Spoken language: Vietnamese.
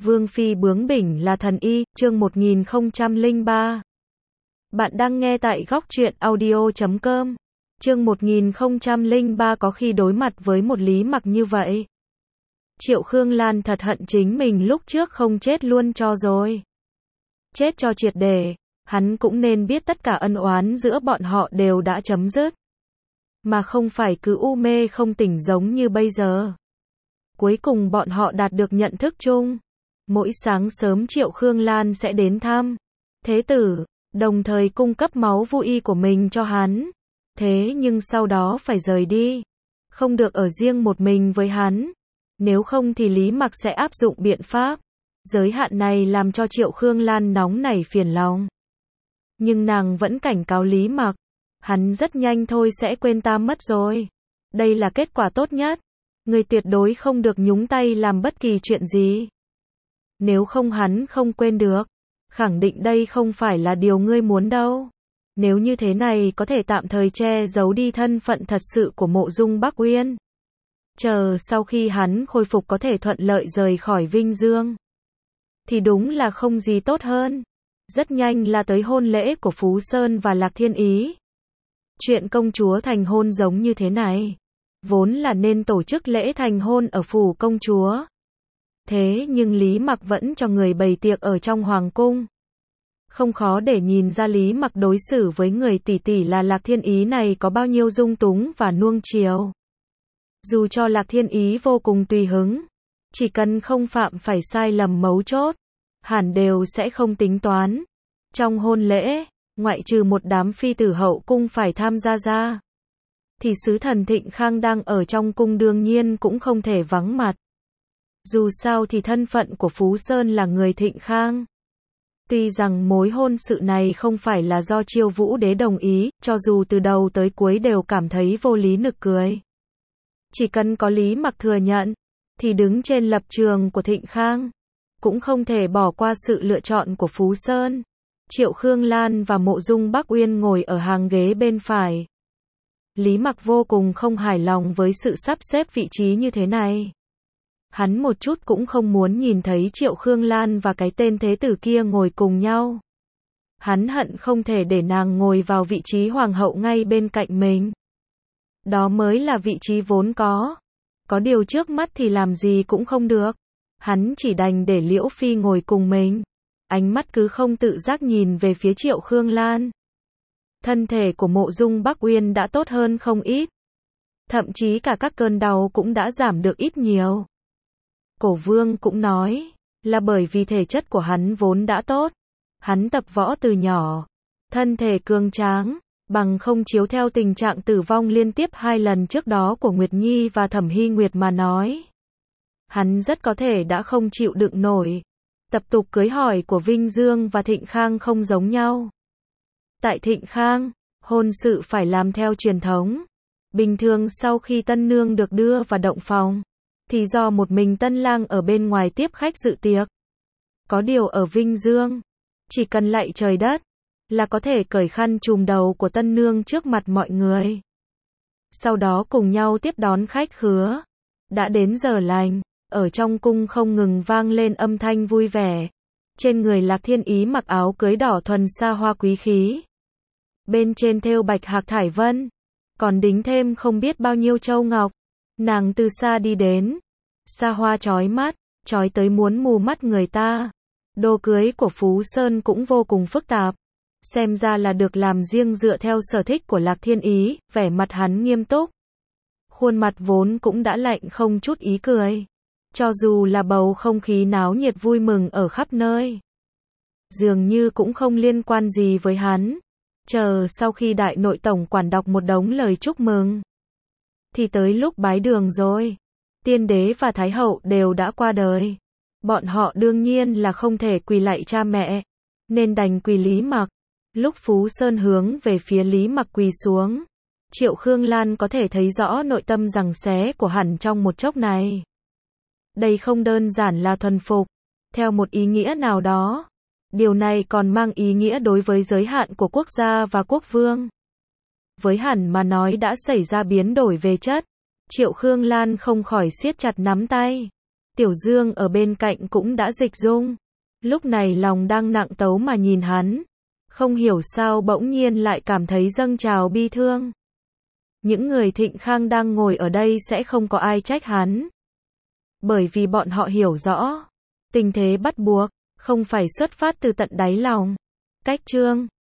Vương phi bướng bỉnh là thần y, chương 1003. Bạn đang nghe tại góc truyện audio.com. Chương 1003 có khi đối mặt với một Lý Mặc như vậy. Triệu Khương Lan thật hận chính mình lúc trước không chết luôn cho rồi. Chết cho triệt để, hắn cũng nên biết tất cả ân oán giữa bọn họ đều đã chấm dứt. Mà không phải cứ u mê không tỉnh giống như bây giờ. Cuối cùng bọn họ đạt được nhận thức chung. Mỗi sáng sớm Triệu Khương Lan sẽ đến thăm Thế tử, đồng thời cung cấp máu vui của mình cho hắn. Thế nhưng sau đó phải rời đi. Không được ở riêng một mình với hắn. Nếu không thì Lý Mặc sẽ áp dụng biện pháp. Giới hạn này làm cho Triệu Khương Lan nóng nảy phiền lòng. Nhưng nàng vẫn cảnh cáo Lý Mặc. Hắn rất nhanh thôi sẽ quên ta mất rồi. Đây là kết quả tốt nhất. Người tuyệt đối không được nhúng tay làm bất kỳ chuyện gì. Nếu không hắn không quên được. Khẳng định đây không phải là điều ngươi muốn đâu. Nếu như thế này có thể tạm thời che giấu đi thân phận thật sự của Mộ Dung Bắc Uyên. Chờ sau khi hắn khôi phục có thể thuận lợi rời khỏi Vinh Dương. Thì đúng là không gì tốt hơn. Rất nhanh là tới hôn lễ của Phú Sơn và Lạc Thiên Ý. Chuyện công chúa thành hôn giống như thế này. Vốn là nên tổ chức lễ thành hôn ở phủ công chúa. Thế nhưng Lý Mặc vẫn cho người bày tiệc ở trong hoàng cung. Không khó để nhìn ra Lý Mặc đối xử với người tỷ tỷ là Lạc Thiên Ý này có bao nhiêu dung túng và nuông chiều. Dù cho Lạc Thiên Ý vô cùng tùy hứng, chỉ cần không phạm phải sai lầm mấu chốt, hẳn đều sẽ không tính toán. Trong hôn lễ, ngoại trừ một đám phi tử hậu cung phải tham gia ra, thì sứ thần Thịnh Khang đang ở trong cung đương nhiên cũng không thể vắng mặt. Dù sao thì thân phận của Phú Sơn là người Thịnh Khang. Tuy rằng mối hôn sự này không phải là do Chiêu Vũ Đế đồng ý, cho dù từ đầu tới cuối đều cảm thấy vô lý nực cười. Chỉ cần có Lý Mặc thừa nhận, thì đứng trên lập trường của Thịnh Khang, cũng không thể bỏ qua sự lựa chọn của Phú Sơn. Triệu Khương Lan và Mộ Dung Bắc Uyên ngồi ở hàng ghế bên phải. Lý Mặc vô cùng không hài lòng với sự sắp xếp vị trí như thế này. Hắn một chút cũng không muốn nhìn thấy Triệu Khương Lan và cái tên thế tử kia ngồi cùng nhau. Hắn hận không thể để nàng ngồi vào vị trí hoàng hậu ngay bên cạnh mình. Đó mới là vị trí vốn có. Có điều trước mắt thì làm gì cũng không được. Hắn chỉ đành để Liễu Phi ngồi cùng mình. Ánh mắt cứ không tự giác nhìn về phía Triệu Khương Lan. Thân thể của Mộ Dung Bắc Uyên đã tốt hơn không ít. Thậm chí cả các cơn đau cũng đã giảm được ít nhiều. Cổ Vương cũng nói, là bởi vì thể chất của hắn vốn đã tốt. Hắn tập võ từ nhỏ, thân thể cường tráng, bằng không chiếu theo tình trạng tử vong liên tiếp 2 lần trước đó của Nguyệt Nhi và Thẩm Hy Nguyệt mà nói. Hắn rất có thể đã không chịu đựng nổi. Tập tục cưới hỏi của Vinh Dương và Thịnh Khang không giống nhau. Tại Thịnh Khang, hôn sự phải làm theo truyền thống. Bình thường sau khi tân nương được đưa vào động phòng, thì do một mình tân lang ở bên ngoài tiếp khách dự tiệc. Có điều ở Vinh Dương, chỉ cần lạy trời đất, là có thể cởi khăn trùm đầu của tân nương trước mặt mọi người. Sau đó cùng nhau tiếp đón khách khứa. Đã đến giờ lành, ở trong cung không ngừng vang lên âm thanh vui vẻ. Trên người Lạc Thiên Ý mặc áo cưới đỏ thuần xa hoa quý khí. Bên trên thêu bạch hạc thải vân, còn đính thêm không biết bao nhiêu châu ngọc. Nàng từ xa đi đến, xa hoa chói mắt, chói tới muốn mù mắt người ta. Đồ cưới của Phú Sơn cũng vô cùng phức tạp. Xem ra là được làm riêng dựa theo sở thích của Lạc Thiên Ý, vẻ mặt hắn nghiêm túc. Khuôn mặt vốn cũng đã lạnh không chút ý cười. Cho dù là bầu không khí náo nhiệt vui mừng ở khắp nơi, dường như cũng không liên quan gì với hắn. Chờ sau khi đại nội tổng quản đọc một đống lời chúc mừng, thì tới lúc bái đường rồi. Tiên đế và thái hậu đều đã qua đời. Bọn họ đương nhiên là không thể quỳ lạy cha mẹ, nên đành quỳ Lý Mặc. Lúc Phú Sơn hướng về phía Lý Mặc quỳ xuống, Triệu Khương Lan có thể thấy rõ nội tâm giằng xé của hắn trong một chốc này. Đây không đơn giản là thuần phục, theo một ý nghĩa nào đó. Điều này còn mang ý nghĩa đối với giới hạn của quốc gia và quốc vương. Với hắn mà nói đã xảy ra biến đổi về chất. Triệu Khương Lan không khỏi siết chặt nắm tay. Tiểu Dương ở bên cạnh cũng đã dịch dung. Lúc này lòng đang nặng tấu mà nhìn hắn. Không hiểu sao bỗng nhiên lại cảm thấy dâng trào bi thương. Những người Thịnh Khang đang ngồi ở đây sẽ không có ai trách hắn. Bởi vì bọn họ hiểu rõ. Tình thế bắt buộc, không phải xuất phát từ tận đáy lòng. Cách chương